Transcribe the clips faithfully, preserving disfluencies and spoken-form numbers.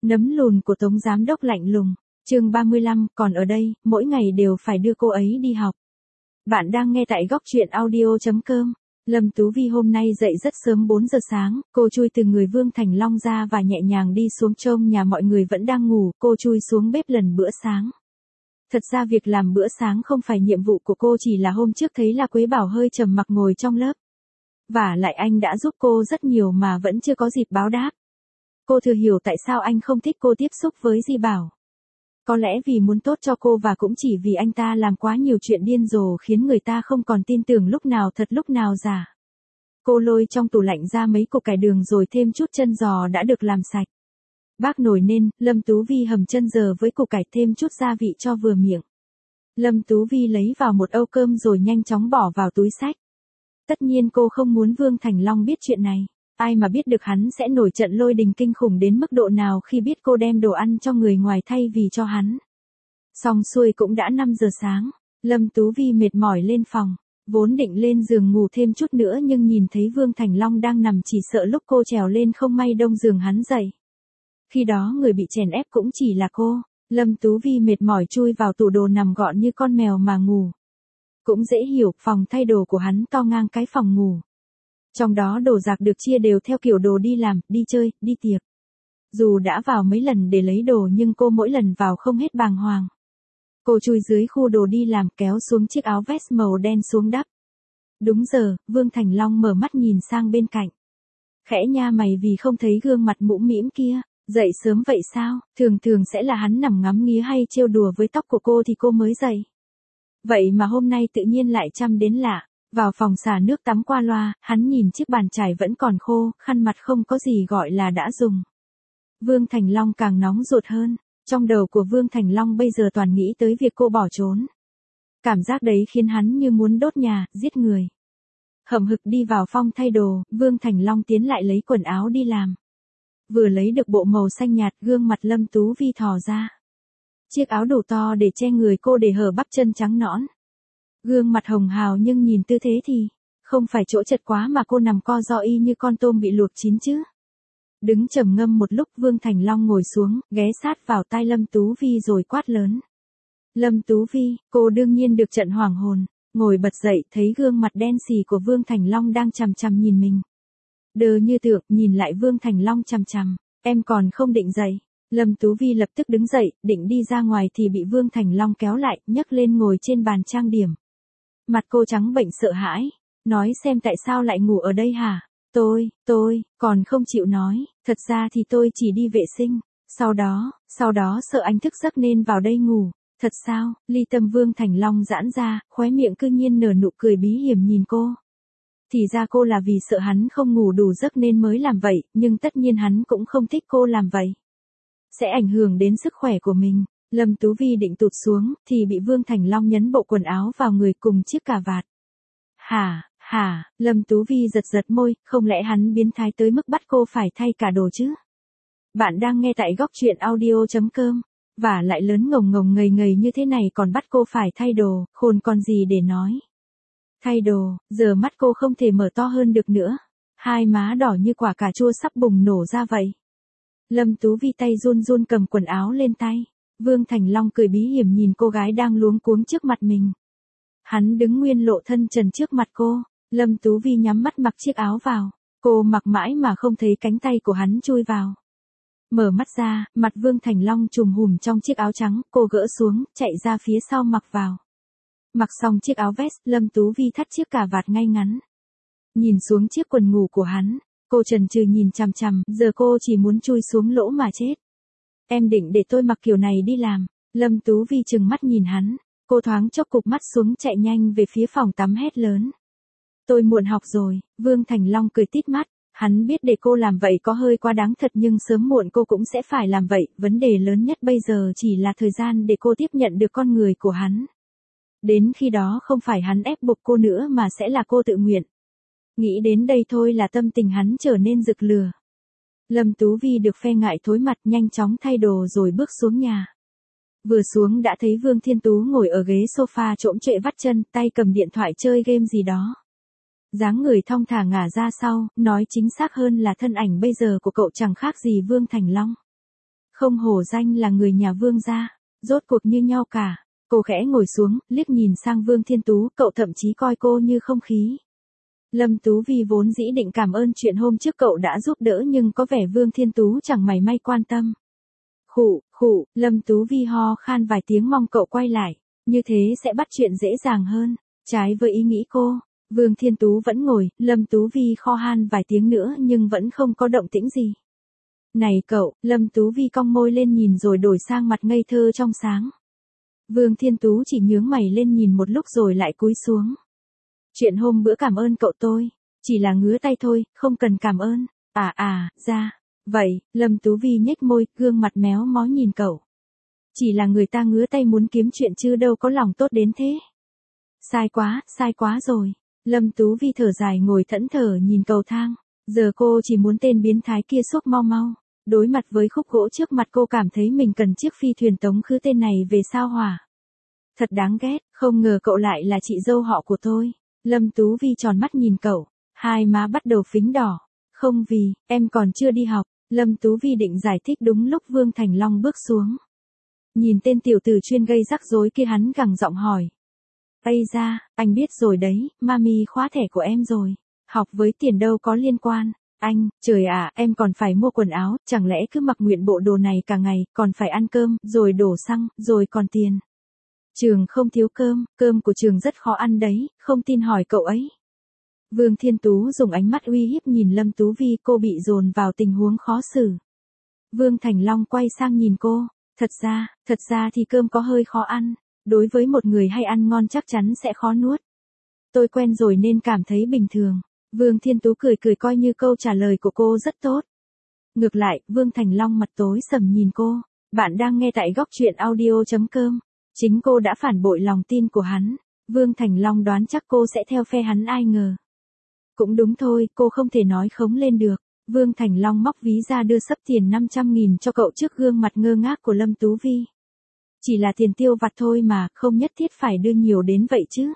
Nấm lùn của Tống giám đốc lạnh lùng. Chương ba mươi lăm, còn ở đây, mỗi ngày đều phải đưa cô ấy đi học. Bạn đang nghe tại góc truyện audio chấm com. Lâm Tú Vi hôm nay dậy rất sớm bốn giờ sáng, cô chui từ người Vương Thành Long ra và nhẹ nhàng đi xuống trông nhà mọi người vẫn đang ngủ, cô chui xuống bếp lần bữa sáng. Thật ra việc làm bữa sáng không phải nhiệm vụ của cô, chỉ là hôm trước thấy là Quế Bảo hơi trầm mặc ngồi trong lớp. Vả lại anh đã giúp cô rất nhiều mà vẫn chưa có dịp báo đáp. Cô thừa hiểu tại sao anh không thích cô tiếp xúc với Di Bảo. Có lẽ vì muốn tốt cho cô và cũng chỉ vì anh ta làm quá nhiều chuyện điên rồ khiến người ta không còn tin tưởng lúc nào thật lúc nào giả. Cô lôi trong tủ lạnh ra mấy củ cải đường rồi thêm chút chân giò đã được làm sạch. Bác nồi nên, Lâm Tú Vi hầm chân giò với củ cải thêm chút gia vị cho vừa miệng. Lâm Tú Vi lấy vào một âu cơm rồi nhanh chóng bỏ vào túi xách. Tất nhiên cô không muốn Vương Thành Long biết chuyện này. Ai mà biết được hắn sẽ nổi trận lôi đình kinh khủng đến mức độ nào khi biết cô đem đồ ăn cho người ngoài thay vì cho hắn. Xong xuôi cũng đã năm giờ sáng, Lâm Tú Vi mệt mỏi lên phòng, vốn định lên giường ngủ thêm chút nữa nhưng nhìn thấy Vương Thành Long đang nằm chỉ sợ lúc cô trèo lên không may đông giường hắn dậy. Khi đó người bị chèn ép cũng chỉ là cô, Lâm Tú Vi mệt mỏi chui vào tủ đồ nằm gọn như con mèo mà ngủ. Cũng dễ hiểu, phòng thay đồ của hắn to ngang cái phòng ngủ. Trong đó đồ giạc được chia đều theo kiểu đồ đi làm, đi chơi, đi tiệc. Dù đã vào mấy lần để lấy đồ nhưng cô mỗi lần vào không hết bàng hoàng. Cô chui dưới khu đồ đi làm kéo xuống chiếc áo vest màu đen xuống đắp. Đúng giờ, Vương Thành Long mở mắt nhìn sang bên cạnh. Khẽ nha mày vì không thấy gương mặt mũm mĩm kia, dậy sớm vậy sao, thường thường sẽ là hắn nằm ngắm nghía hay trêu đùa với tóc của cô thì cô mới dậy. Vậy mà hôm nay tự nhiên lại chăm đến lạ. Vào phòng xả nước tắm qua loa, hắn nhìn chiếc bàn chải vẫn còn khô, khăn mặt không có gì gọi là đã dùng. Vương Thành Long càng nóng ruột hơn, trong đầu của Vương Thành Long bây giờ toàn nghĩ tới việc cô bỏ trốn. Cảm giác đấy khiến hắn như muốn đốt nhà, giết người. Hậm hực đi vào phòng thay đồ, Vương Thành Long tiến lại lấy quần áo đi làm. Vừa lấy được bộ màu xanh nhạt, gương mặt Lâm Tú Vi thò ra. Chiếc áo đủ to để che người cô để hở bắp chân trắng nõn. Gương mặt hồng hào nhưng nhìn tư thế thì, không phải chỗ chật quá mà cô nằm co ro y như con tôm bị luộc chín chứ. Đứng trầm ngâm một lúc Vương Thành Long ngồi xuống, ghé sát vào tai Lâm Tú Vi rồi quát lớn. Lâm Tú Vi, cô đương nhiên được trận hoảng hồn, ngồi bật dậy thấy gương mặt đen xì của Vương Thành Long đang chằm chằm nhìn mình. Đờ như tượng, nhìn lại Vương Thành Long chằm chằm, em còn không định dậy. Lâm Tú Vi lập tức đứng dậy, định đi ra ngoài thì bị Vương Thành Long kéo lại, nhấc lên ngồi trên bàn trang điểm. Mặt cô trắng bệnh sợ hãi, nói xem tại sao lại ngủ ở đây hả? Tôi, tôi, còn không chịu nói, thật ra thì tôi chỉ đi vệ sinh, sau đó, sau đó sợ anh thức giấc nên vào đây ngủ, thật sao? Ly tâm Vương Thành Long giãn ra, khóe miệng cư nhiên nở nụ cười bí hiểm nhìn cô. Thì ra cô là vì sợ hắn không ngủ đủ giấc nên mới làm vậy, nhưng tất nhiên hắn cũng không thích cô làm vậy. Sẽ ảnh hưởng đến sức khỏe của mình. Lâm Tú Vi định tụt xuống, thì bị Vương Thành Long nhấn bộ quần áo vào người cùng chiếc cà vạt. Hả, hả, Lâm Tú Vi giật giật môi, không lẽ hắn biến thái tới mức bắt cô phải thay cả đồ chứ? Bạn đang nghe tại góc truyện audio chấm com, và lại lớn ngồng ngồng ngây ngây như thế này còn bắt cô phải thay đồ, khôn còn gì để nói. Thay đồ, giờ mắt cô không thể mở to hơn được nữa. Hai má đỏ như quả cà chua sắp bùng nổ ra vậy. Lâm Tú Vi tay run run cầm quần áo lên tay. Vương Thành Long cười bí hiểm nhìn cô gái đang luống cuống trước mặt mình. Hắn đứng nguyên lộ thân trần trước mặt cô, Lâm Tú Vi nhắm mắt mặc chiếc áo vào, cô mặc mãi mà không thấy cánh tay của hắn chui vào. Mở mắt ra, mặt Vương Thành Long trùm hùm trong chiếc áo trắng, cô gỡ xuống, chạy ra phía sau mặc vào. Mặc xong chiếc áo vest, Lâm Tú Vi thắt chiếc cà vạt ngay ngắn. Nhìn xuống chiếc quần ngủ của hắn, cô chần chừ nhìn chằm chằm, giờ cô chỉ muốn chui xuống lỗ mà chết. Em định để tôi mặc kiểu này đi làm. Lâm Tú Vi trừng mắt nhìn hắn. Cô thoáng chốc cụp mắt xuống chạy nhanh về phía phòng tắm hét lớn. Tôi muộn học rồi. Vương Thành Long cười tít mắt. Hắn biết để cô làm vậy có hơi quá đáng thật nhưng sớm muộn cô cũng sẽ phải làm vậy. Vấn đề lớn nhất bây giờ chỉ là thời gian để cô tiếp nhận được con người của hắn. Đến khi đó không phải hắn ép buộc cô nữa mà sẽ là cô tự nguyện. Nghĩ đến đây thôi là tâm tình hắn trở nên rực lửa. Lâm Tú Vi được phe ngại thối mặt nhanh chóng thay đồ rồi bước xuống nhà. Vừa xuống đã thấy Vương Thiên Tú ngồi ở ghế sofa trỗm trệ vắt chân, tay cầm điện thoại chơi game gì đó. Dáng người thong thả ngả ra sau, nói chính xác hơn là thân ảnh bây giờ của cậu chẳng khác gì Vương Thành Long. Không hổ danh là người nhà Vương gia, rốt cuộc như nhau cả. Cô khẽ ngồi xuống, liếc nhìn sang Vương Thiên Tú, cậu thậm chí coi cô như không khí. Lâm Tú Vi vốn dĩ định cảm ơn chuyện hôm trước cậu đã giúp đỡ nhưng có vẻ Vương Thiên Tú chẳng mảy may quan tâm. Khụ, khụ, Lâm Tú Vi ho khan vài tiếng mong cậu quay lại, như thế sẽ bắt chuyện dễ dàng hơn. Trái với ý nghĩ cô, Vương Thiên Tú vẫn ngồi, Lâm Tú Vi kho han vài tiếng nữa nhưng vẫn không có động tĩnh gì. Này cậu, Lâm Tú Vi cong môi lên nhìn rồi đổi sang mặt ngây thơ trong sáng. Vương Thiên Tú chỉ nhướng mày lên nhìn một lúc rồi lại cúi xuống. Chuyện hôm bữa cảm ơn cậu tôi, chỉ là ngứa tay thôi, không cần cảm ơn. À à, ra. Vậy, Lâm Tú Vi nhếch môi, gương mặt méo mó nhìn cậu. Chỉ là người ta ngứa tay muốn kiếm chuyện chứ đâu có lòng tốt đến thế. Sai quá, sai quá rồi. Lâm Tú Vi thở dài ngồi thẫn thờ nhìn cầu thang. Giờ cô chỉ muốn tên biến thái kia xốc mau mau. Đối mặt với khúc gỗ trước mặt cô cảm thấy mình cần chiếc phi thuyền tống khứ tên này về sao hỏa. Thật đáng ghét, không ngờ cậu lại là chị dâu họ của tôi. Lâm Tú Vi tròn mắt nhìn cậu, hai má bắt đầu phính đỏ. Không vì, em còn chưa đi học. Lâm Tú Vi định giải thích đúng lúc Vương Thành Long bước xuống. Nhìn tên tiểu tử chuyên gây rắc rối kia hắn gằn giọng hỏi. Ây da, anh biết rồi đấy, mami khóa thẻ của em rồi. Học với tiền đâu có liên quan. Anh, trời ạ, em còn phải mua quần áo, chẳng lẽ cứ mặc nguyện bộ đồ này cả ngày, còn phải ăn cơm, rồi đổ xăng, rồi còn tiền. Trường không thiếu cơm, cơm của trường rất khó ăn đấy, không tin hỏi cậu ấy. Vương Thiên Tú dùng ánh mắt uy hiếp nhìn Lâm Tú Vi, cô bị dồn vào tình huống khó xử. Vương Thành Long quay sang nhìn cô, thật ra, thật ra thì cơm có hơi khó ăn, đối với một người hay ăn ngon chắc chắn sẽ khó nuốt. Tôi quen rồi nên cảm thấy bình thường. Vương Thiên Tú cười cười coi như câu trả lời của cô rất tốt. Ngược lại, Vương Thành Long mặt tối sầm nhìn cô. Bạn đang nghe tại góc truyện audio chấm com. Chính cô đã phản bội lòng tin của hắn. Vương Thành Long đoán chắc cô sẽ theo phe hắn ai ngờ. Cũng đúng thôi, cô không thể nói khống lên được. Vương Thành Long móc ví ra đưa xấp tiền năm trăm nghìn cho cậu trước gương mặt ngơ ngác của Lâm Tú Vi. Chỉ là tiền tiêu vặt thôi mà, không nhất thiết phải đưa nhiều đến vậy chứ.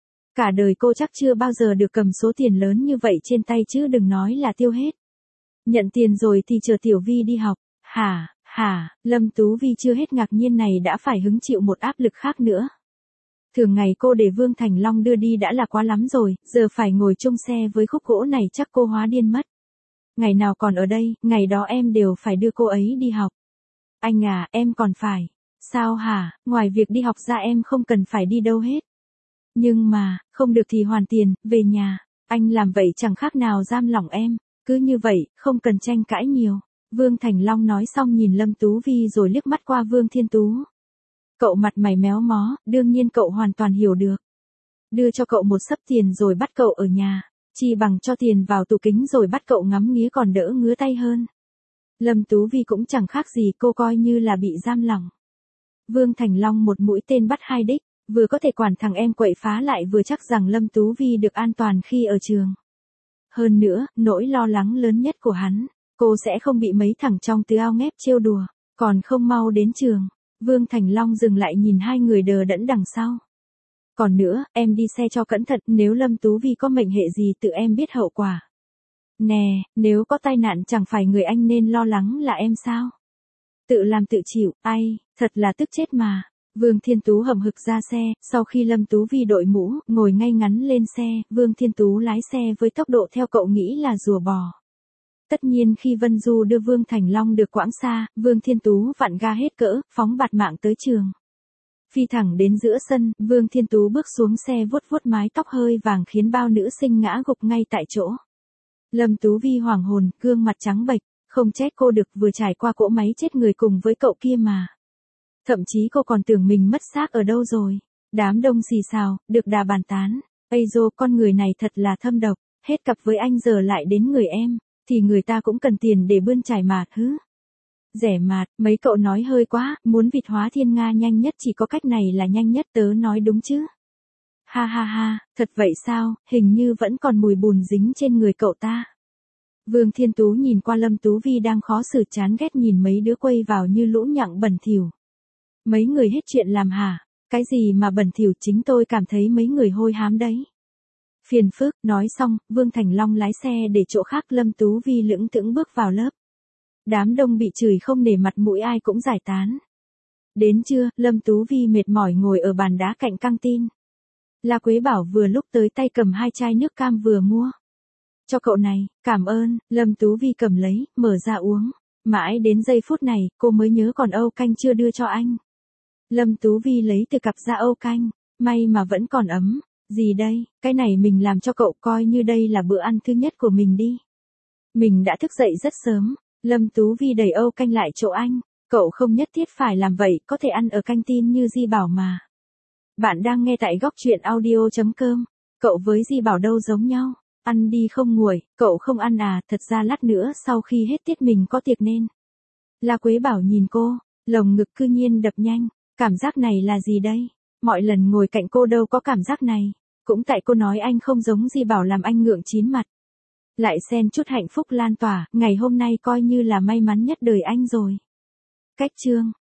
Cả đời cô chắc chưa bao giờ được cầm số tiền lớn như vậy trên tay chứ đừng nói là tiêu hết. Nhận tiền rồi thì chờ Tiểu Vi đi học. Hả, hả, Lâm Tú Vi chưa hết ngạc nhiên này đã phải hứng chịu một áp lực khác nữa. Thường ngày cô để Vương Thành Long đưa đi đã là quá lắm rồi, giờ phải ngồi chung xe với khúc gỗ này chắc cô hóa điên mất. Ngày nào còn ở đây, ngày đó em đều phải đưa cô ấy đi học. Anh à, em còn phải. Sao hả, ngoài việc đi học ra em không cần phải đi đâu hết. Nhưng mà, không được thì hoàn tiền, về nhà. Anh làm vậy chẳng khác nào giam lỏng em. Cứ như vậy, không cần tranh cãi nhiều. Vương Thành Long nói xong nhìn Lâm Tú Vi rồi liếc mắt qua Vương Thiên Tú. Cậu mặt mày méo mó, đương nhiên cậu hoàn toàn hiểu được. Đưa cho cậu một xấp tiền rồi bắt cậu ở nhà. Chi bằng cho tiền vào tủ kính rồi bắt cậu ngắm nghía còn đỡ ngứa tay hơn. Lâm Tú Vi cũng chẳng khác gì, cô coi như là bị giam lỏng. Vương Thành Long một mũi tên bắt hai đích. Vừa có thể quản thằng em quậy phá lại vừa chắc rằng Lâm Tú Vi được an toàn khi ở trường. Hơn nữa, nỗi lo lắng lớn nhất của hắn, cô sẽ không bị mấy thằng trong tứ ao ngép trêu đùa, còn không mau đến trường. Vương Thành Long dừng lại nhìn hai người đờ đẫn đằng sau. Còn nữa, em đi xe cho cẩn thận, nếu Lâm Tú Vi có mệnh hệ gì tự em biết hậu quả. Nè, nếu có tai nạn chẳng phải người anh nên lo lắng là em sao? Tự làm tự chịu, ai, thật là tức chết mà. Vương Thiên Tú hầm hực ra xe, sau khi Lâm Tú Vi đội mũ, ngồi ngay ngắn lên xe, Vương Thiên Tú lái xe với tốc độ theo cậu nghĩ là rùa bò. Tất nhiên khi Vân Du đưa Vương Thành Long được quãng xa, Vương Thiên Tú vặn ga hết cỡ, phóng bạt mạng tới trường. Phi thẳng đến giữa sân, Vương Thiên Tú bước xuống xe vuốt vuốt mái tóc hơi vàng khiến bao nữ sinh ngã gục ngay tại chỗ. Lâm Tú Vi hoảng hồn, gương mặt trắng bệch, không trách cô được vừa trải qua cỗ máy chết người cùng với cậu kia mà. Thậm chí cô còn tưởng mình mất xác ở đâu rồi. Đám đông xì xào, được đà bàn tán. Ây dô, con người này thật là thâm độc, hết cặp với anh giờ lại đến người em, thì người ta cũng cần tiền để bươn trải mà thứ. Rẻ mạt, mấy cậu nói hơi quá, muốn vịt hóa thiên nga nhanh nhất chỉ có cách này là nhanh nhất, tớ nói đúng chứ. Ha ha ha, thật vậy sao, hình như vẫn còn mùi bùn dính trên người cậu ta. Vương Thiên Tú nhìn qua Lâm Tú Vi đang khó xử chán ghét nhìn mấy đứa quây vào như lũ nhặng bẩn thỉu. Mấy người hết chuyện làm hả? Cái gì mà bẩn thỉu, chính tôi cảm thấy mấy người hôi hám đấy. Phiền phức, nói xong, Vương Thành Long lái xe để chỗ khác, Lâm Tú Vi lững thững bước vào lớp. Đám đông bị chửi không nể mặt mũi ai cũng giải tán. Đến trưa, Lâm Tú Vi mệt mỏi ngồi ở bàn đá cạnh căng tin. La Quế Bảo vừa lúc tới tay cầm hai chai nước cam vừa mua. Cho cậu này, cảm ơn, Lâm Tú Vi cầm lấy, mở ra uống. Mãi đến giây phút này, cô mới nhớ còn Âu canh chưa đưa cho anh. Lâm Tú Vi lấy từ cặp ra Âu canh, may mà vẫn còn ấm. Gì đây, cái này mình làm cho cậu, coi như đây là bữa ăn thứ nhất của mình đi. Mình đã thức dậy rất sớm, Lâm Tú Vi đẩy Âu canh lại chỗ anh. Cậu không nhất thiết phải làm vậy, có thể ăn ở căng tin như Di Bảo mà. Bạn đang nghe tại góc truyện audio chấm com. Cậu với Di Bảo đâu giống nhau. Ăn đi không nguội, cậu không ăn à, thật ra lát nữa sau khi hết tiết mình có tiệc nên. La Quế Bảo nhìn cô, lồng ngực cư nhiên đập nhanh. Cảm giác này là gì đây? Mọi lần ngồi cạnh cô đâu có cảm giác này. Cũng tại cô nói anh không giống Di Bảo làm anh ngượng chín mặt. Lại xen chút hạnh phúc lan tỏa, ngày hôm nay coi như là may mắn nhất đời anh rồi. Cách chương